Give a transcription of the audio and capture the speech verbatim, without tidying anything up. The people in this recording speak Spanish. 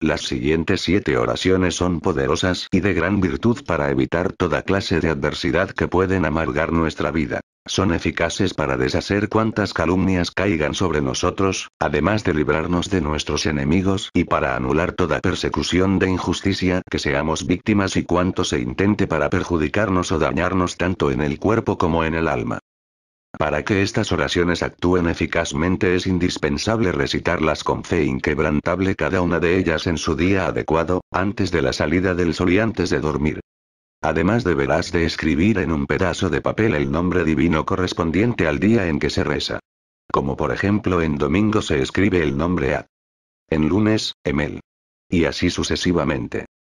Las siguientes siete oraciones son poderosas y de gran virtud para evitar toda clase de adversidad que pueden amargar nuestra vida. Son eficaces para deshacer cuantas calumnias caigan sobre nosotros, además de librarnos de nuestros enemigos y para anular toda persecución de injusticia que seamos víctimas y cuanto se intente para perjudicarnos o dañarnos tanto en el cuerpo como en el alma. Para que estas oraciones actúen eficazmente es indispensable recitarlas con fe inquebrantable cada una de ellas en su día adecuado, antes de la salida del sol y antes de dormir. Además deberás de escribir en un pedazo de papel el nombre divino correspondiente al día en que se reza. Como por ejemplo en domingo se escribe el nombre A. En lunes, Emel. Y así sucesivamente.